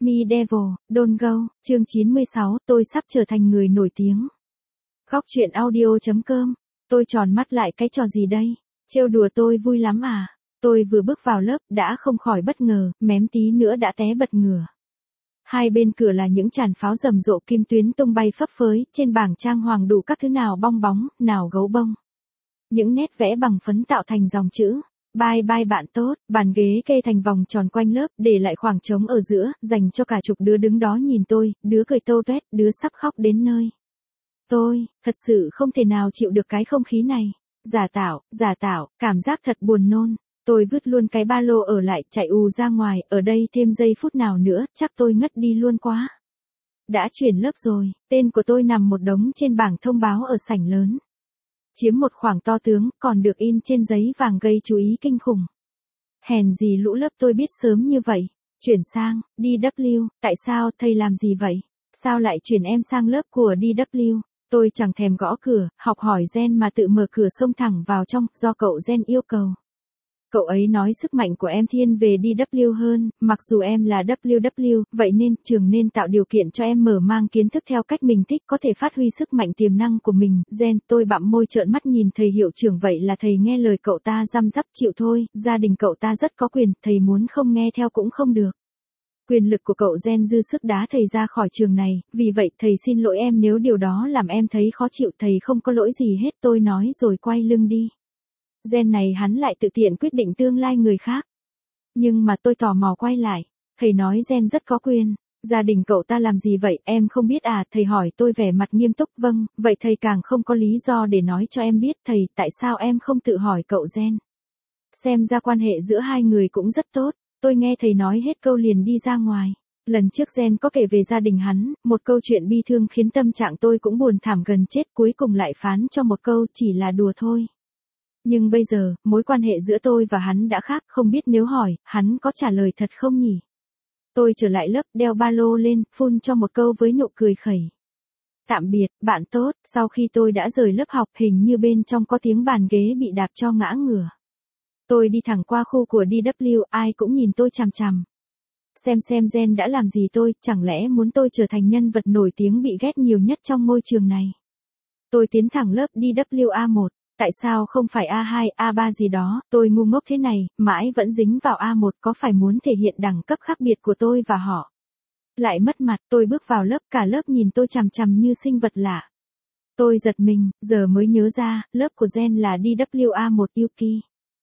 Me Devil, Don't Go, chương 96, tôi sắp trở thành người nổi tiếng. Góc truyện audio.com, tôi tròn mắt lại cái trò gì đây? Trêu đùa tôi vui lắm à? Tôi vừa bước vào lớp đã không khỏi bất ngờ, mém tí nữa đã té bật ngửa. Hai bên cửa là những tràn pháo rầm rộ kim tuyến tung bay phấp phới, trên bảng trang hoàng đủ các thứ nào bong bóng, nào gấu bông. Những nét vẽ bằng phấn tạo thành dòng chữ. Bye bye bạn tốt, bàn ghế kê thành vòng tròn quanh lớp, để lại khoảng trống ở giữa, dành cho cả chục đứa đứng đó nhìn tôi, đứa cười tâu tuét, đứa sắp khóc đến nơi. Tôi, thật sự không thể nào chịu được cái không khí này. Giả tạo, cảm giác thật buồn nôn. Tôi vứt luôn cái ba lô ở lại, chạy ù ra ngoài, ở đây thêm giây phút nào nữa, chắc tôi ngất đi luôn quá. Đã chuyển lớp rồi, tên của tôi nằm một đống trên bảng thông báo ở sảnh lớn. Chiếm một khoảng to tướng, còn được in trên giấy vàng gây chú ý kinh khủng. Hèn gì lũ lớp tôi biết sớm như vậy. Chuyển sang, DW, tại sao, thầy làm gì vậy? Sao lại chuyển em sang lớp của DW? Tôi chẳng thèm gõ cửa, học hỏi Gen mà tự mở cửa xông thẳng vào trong, do cậu Gen yêu cầu. Cậu ấy nói sức mạnh của em thiên về DW hơn, mặc dù em là WW, vậy nên trường nên tạo điều kiện cho em mở mang kiến thức theo cách mình thích, có thể phát huy sức mạnh tiềm năng của mình. Gen, tôi bặm môi trợn mắt nhìn thầy hiệu trưởng, vậy là thầy nghe lời cậu ta răm rắp chịu thôi, gia đình cậu ta rất có quyền, thầy muốn không nghe theo cũng không được. Quyền lực của cậu Gen dư sức đá thầy ra khỏi trường này, vì vậy thầy xin lỗi em nếu điều đó làm em thấy khó chịu, thầy không có lỗi gì hết, tôi nói rồi quay lưng đi. Gen này hắn lại tự tiện quyết định tương lai người khác. Nhưng mà tôi tò mò quay lại. Thầy nói Gen rất có quyền. Gia đình cậu ta làm gì vậy, em không biết à? Thầy hỏi tôi vẻ mặt nghiêm túc. Vâng, vậy thầy càng không có lý do để nói cho em biết. Thầy, tại sao em không tự hỏi cậu Gen? Xem ra quan hệ giữa hai người cũng rất tốt. Tôi nghe thầy nói hết câu liền đi ra ngoài. Lần trước Gen có kể về gia đình hắn, một câu chuyện bi thương khiến tâm trạng tôi cũng buồn thảm gần chết, cuối cùng lại phán cho một câu chỉ là đùa thôi. Nhưng bây giờ, mối quan hệ giữa tôi và hắn đã khác, không biết nếu hỏi, hắn có trả lời thật không nhỉ? Tôi trở lại lớp, đeo ba lô lên, phun cho một câu với nụ cười khẩy. Tạm biệt, bạn tốt, sau khi tôi đã rời lớp học, hình như bên trong có tiếng bàn ghế bị đạp cho ngã ngửa. Tôi đi thẳng qua khu của DW, ai cũng nhìn tôi chằm chằm. Xem Gen đã làm gì tôi, chẳng lẽ muốn tôi trở thành nhân vật nổi tiếng bị ghét nhiều nhất trong ngôi trường này? Tôi tiến thẳng lớp DW A1. Tại sao không phải A2, A3 gì đó, tôi ngu ngốc thế này, mãi vẫn dính vào A1, có phải muốn thể hiện đẳng cấp khác biệt của tôi và họ? Lại mất mặt, tôi bước vào lớp, cả lớp nhìn tôi chằm chằm như sinh vật lạ. Tôi giật mình, giờ mới nhớ ra, lớp của Gen là DW A1 Yuki.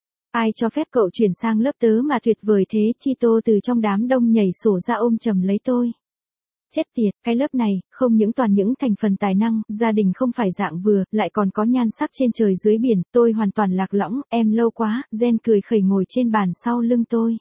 Ai cho phép cậu chuyển sang lớp tớ mà tuyệt vời thế? Chito từ trong đám đông nhảy sổ ra ôm chầm lấy tôi. Chết tiệt, cái lớp này, không những toàn những thành phần tài năng, gia đình không phải dạng vừa, lại còn có nhan sắc trên trời dưới biển, tôi hoàn toàn lạc lõng, em lâu quá, Gen cười khẩy ngồi trên bàn sau lưng tôi.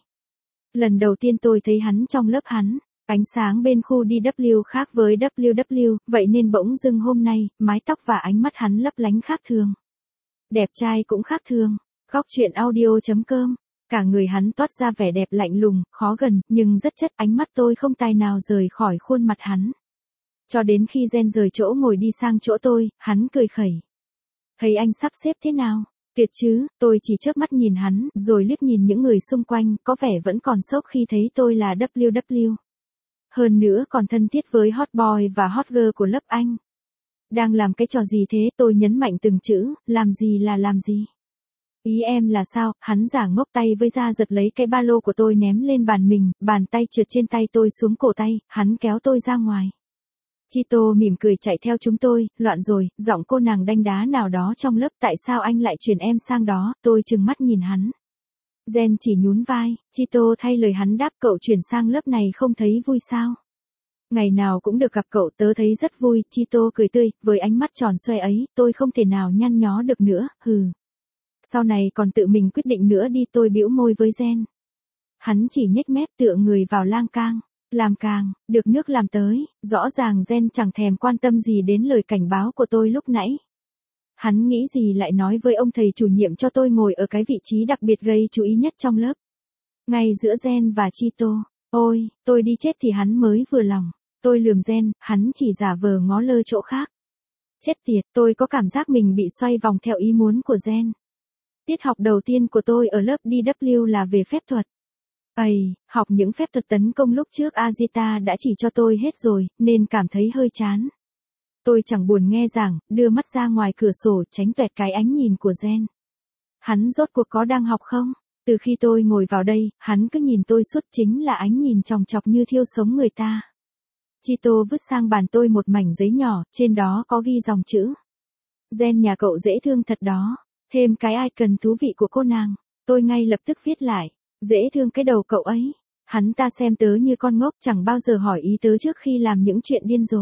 Lần đầu tiên tôi thấy hắn trong lớp hắn, ánh sáng bên khu DW khác với WW, vậy nên bỗng dưng hôm nay, mái tóc và ánh mắt hắn lấp lánh khác thường. Đẹp trai cũng khác thường, góc truyện audio.com. Cả người hắn toát ra vẻ đẹp lạnh lùng, khó gần, nhưng rất chất, ánh mắt tôi không tài nào rời khỏi khuôn mặt hắn. Cho đến khi Gen rời chỗ ngồi đi sang chỗ tôi, hắn cười khẩy. Thấy anh sắp xếp thế nào? Tuyệt chứ, tôi chỉ chớp mắt nhìn hắn, rồi liếc nhìn những người xung quanh, có vẻ vẫn còn sốc khi thấy tôi là WW. Hơn nữa còn thân thiết với hot boy và hot girl của lớp anh. Đang làm cái trò gì thế? Tôi nhấn mạnh từng chữ, làm gì là làm gì? Ý em là sao? Hắn giả ngốc, tay với ra giật lấy cái ba lô của tôi ném lên bàn mình, bàn tay trượt trên tay tôi xuống cổ tay, hắn kéo tôi ra ngoài. Chito mỉm cười chạy theo chúng tôi, loạn rồi, giọng cô nàng đanh đá nào đó trong lớp, tại sao anh lại chuyển em sang đó? Tôi trừng mắt nhìn hắn. Gen chỉ nhún vai, Chito thay lời hắn đáp, cậu chuyển sang lớp này không thấy vui sao? Ngày nào cũng được gặp cậu, tớ thấy rất vui. Chito cười tươi, với ánh mắt tròn xoe ấy, tôi không thể nào nhăn nhó được nữa, hừ. Sau này còn tự mình quyết định nữa đi, tôi bĩu môi với Gen. Hắn chỉ nhếch mép tựa người vào lan can. Làm càng, được nước làm tới, rõ ràng Gen chẳng thèm quan tâm gì đến lời cảnh báo của tôi lúc nãy. Hắn nghĩ gì lại nói với ông thầy chủ nhiệm cho tôi ngồi ở cái vị trí đặc biệt gây chú ý nhất trong lớp. Ngay giữa Gen và Chito. Ôi, tôi đi chết thì hắn mới vừa lòng. Tôi lườm Gen, hắn chỉ giả vờ ngó lơ chỗ khác. Chết tiệt, tôi có cảm giác mình bị xoay vòng theo ý muốn của Gen. Tiết học đầu tiên của tôi ở lớp DW là về phép thuật. Học những phép thuật tấn công lúc trước Azita đã chỉ cho tôi hết rồi, nên cảm thấy hơi chán. Tôi chẳng buồn nghe giảng, đưa mắt ra ngoài cửa sổ tránh tuẹt cái ánh nhìn của Jen. Hắn rốt cuộc có đang học không? Từ khi tôi ngồi vào đây, hắn cứ nhìn tôi suốt, chính là ánh nhìn chòng chọc như thiêu sống người ta. Chito vứt sang bàn tôi một mảnh giấy nhỏ, trên đó có ghi dòng chữ. Jen nhà cậu dễ thương thật đó. Thêm cái icon thú vị của cô nàng. Tôi ngay lập tức viết lại. Dễ thương cái đầu cậu ấy. Hắn ta xem tớ như con ngốc, chẳng bao giờ hỏi ý tớ trước khi làm những chuyện điên rồ.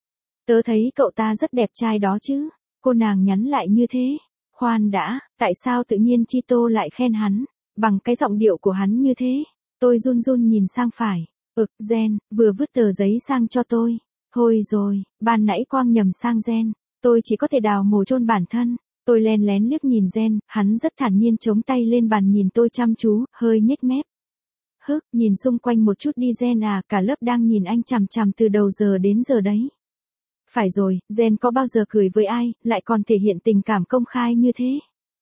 Tớ thấy cậu ta rất đẹp trai đó chứ. Cô nàng nhắn lại như thế. Khoan đã, tại sao tự nhiên Chito lại khen hắn? Bằng cái giọng điệu của hắn như thế. Tôi run run nhìn sang phải. Jen, vừa vứt tờ giấy sang cho tôi. Thôi rồi, ban nãy quang nhầm sang Jen. Tôi chỉ có thể đào mồ chôn bản thân. Tôi len lén liếc nhìn Jen, hắn rất thản nhiên chống tay lên bàn nhìn tôi chăm chú, hơi nhếch mép. Nhìn xung quanh một chút đi Jen à, cả lớp đang nhìn anh chằm chằm từ đầu giờ đến giờ đấy. Phải rồi, Jen có bao giờ cười với ai, lại còn thể hiện tình cảm công khai như thế.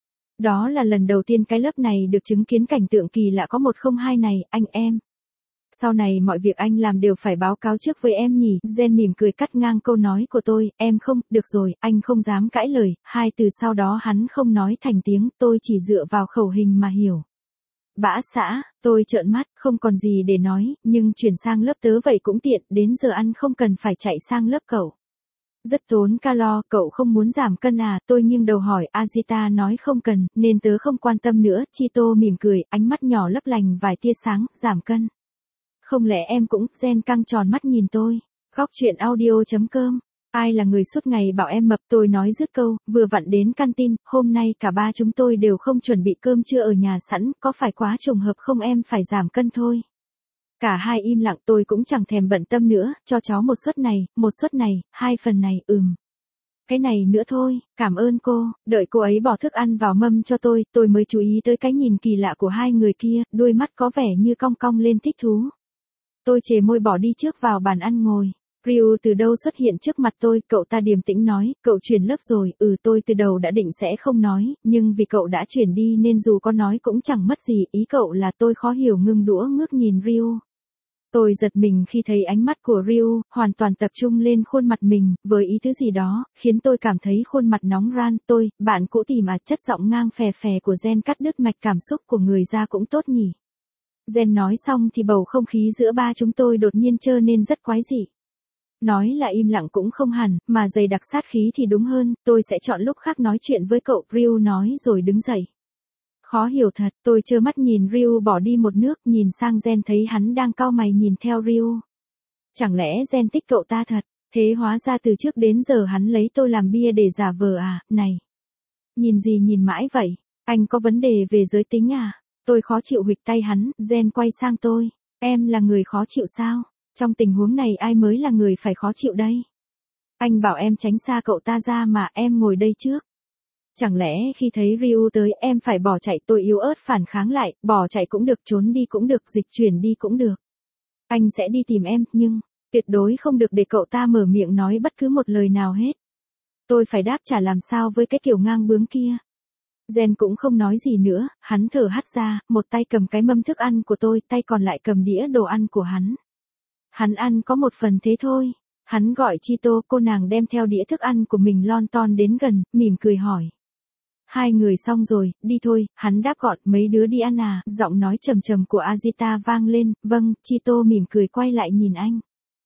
Đó là lần đầu tiên cái lớp này được chứng kiến cảnh tượng kỳ lạ có 102 này, anh em. Sau này mọi việc anh làm đều phải báo cáo trước với em nhỉ. Jen mỉm cười cắt ngang câu nói của tôi, em không, được rồi, anh không dám cãi lời. Hai từ sau đó hắn không nói thành tiếng, tôi chỉ dựa vào khẩu hình mà hiểu. Bã xã, tôi trợn mắt, không còn gì để nói, nhưng chuyển sang lớp tớ vậy cũng tiện, đến giờ ăn không cần phải chạy sang lớp cậu. Rất tốn calo, cậu không muốn giảm cân à, tôi nghiêng đầu hỏi, Azita nói không cần, nên tớ không quan tâm nữa. Chito mỉm cười, ánh mắt nhỏ lấp lành vài tia sáng, giảm cân. Không lẽ em cũng? Jen căng tròn mắt nhìn tôi. Góc chuyện audio.com. Ai là người suốt ngày bảo em mập? Tôi nói dứt câu, vừa vặn đến canteen, hôm nay cả ba chúng tôi đều không chuẩn bị cơm trưa ở nhà sẵn, có phải quá trùng hợp không, em phải giảm cân thôi. Cả hai im lặng, tôi cũng chẳng thèm bận tâm nữa, cho cháu một suất này, 2 phần này, Cái này nữa thôi, cảm ơn cô. Đợi cô ấy bỏ thức ăn vào mâm cho tôi mới chú ý tới cái nhìn kỳ lạ của hai người kia, đôi mắt có vẻ như cong cong lên thích thú. Tôi chề môi bỏ đi trước vào bàn ăn ngồi. Ryu từ đâu xuất hiện trước mặt tôi, cậu ta điềm tĩnh nói, cậu chuyển lớp rồi, tôi từ đầu đã định sẽ không nói, nhưng vì cậu đã chuyển đi nên dù có nói cũng chẳng mất gì, ý cậu là tôi khó hiểu ngưng đũa ngước nhìn Ryu. Tôi giật mình khi thấy ánh mắt của Ryu, hoàn toàn tập trung lên khuôn mặt mình, với ý thứ gì đó, khiến tôi cảm thấy khuôn mặt nóng ran. Bạn cũ tìm à, chất giọng ngang phè phè của Jen cắt đứt mạch cảm xúc của người ra cũng tốt nhỉ. Jen nói xong thì bầu không khí giữa ba chúng tôi đột nhiên trở nên rất quái dị. Nói là im lặng cũng không hẳn, mà dày đặc sát khí thì đúng hơn, tôi sẽ chọn lúc khác nói chuyện với cậu, Ryu nói rồi đứng dậy. Khó hiểu thật, tôi trơ mắt nhìn Ryu bỏ đi một nước, nhìn sang Jen thấy hắn đang cau mày nhìn theo Ryu. Chẳng lẽ Jen thích cậu ta thật, thế hóa ra từ trước đến giờ hắn lấy tôi làm bia để giả vờ à, này. Nhìn gì nhìn mãi vậy, anh có vấn đề về giới tính à? Tôi khó chịu huỵch tay hắn, Jen quay sang tôi, em là người khó chịu sao? Trong tình huống này ai mới là người phải khó chịu đây? Anh bảo em tránh xa cậu ta ra mà, em ngồi đây trước. Chẳng lẽ khi thấy Ryu tới em phải bỏ chạy? Tôi yếu ớt phản kháng lại, bỏ chạy cũng được, trốn đi cũng được, dịch chuyển đi cũng được. Anh sẽ đi tìm em, nhưng tuyệt đối không được để cậu ta mở miệng nói bất cứ một lời nào hết. Tôi phải đáp trả làm sao với cái kiểu ngang bướng kia. Jen cũng không nói gì nữa, hắn thở hắt ra, một tay cầm cái mâm thức ăn của tôi, tay còn lại cầm đĩa đồ ăn của hắn. Hắn ăn có một phần thế thôi. Hắn gọi Chito, cô nàng đem theo đĩa thức ăn của mình lon ton đến gần, mỉm cười hỏi. Hai người xong rồi, đi thôi, hắn đáp gọn, mấy đứa đi ăn à, giọng nói trầm trầm của Azita vang lên, vâng, Chito mỉm cười quay lại nhìn anh.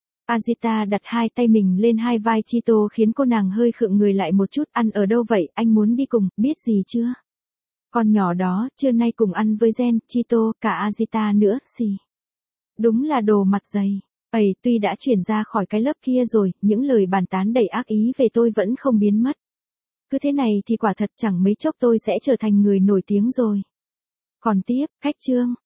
Azita đặt hai tay mình lên hai vai Chito khiến cô nàng hơi khựng người lại một chút, ăn ở đâu vậy, anh muốn đi cùng, biết gì chưa? Con nhỏ đó, trưa nay cùng ăn với Jen, Chito, cả Azita nữa, gì? Đúng là đồ mặt dày. Tuy đã chuyển ra khỏi cái lớp kia rồi, những lời bàn tán đầy ác ý về tôi vẫn không biến mất. Cứ thế này thì quả thật chẳng mấy chốc tôi sẽ trở thành người nổi tiếng rồi. Còn tiếp, khách chương.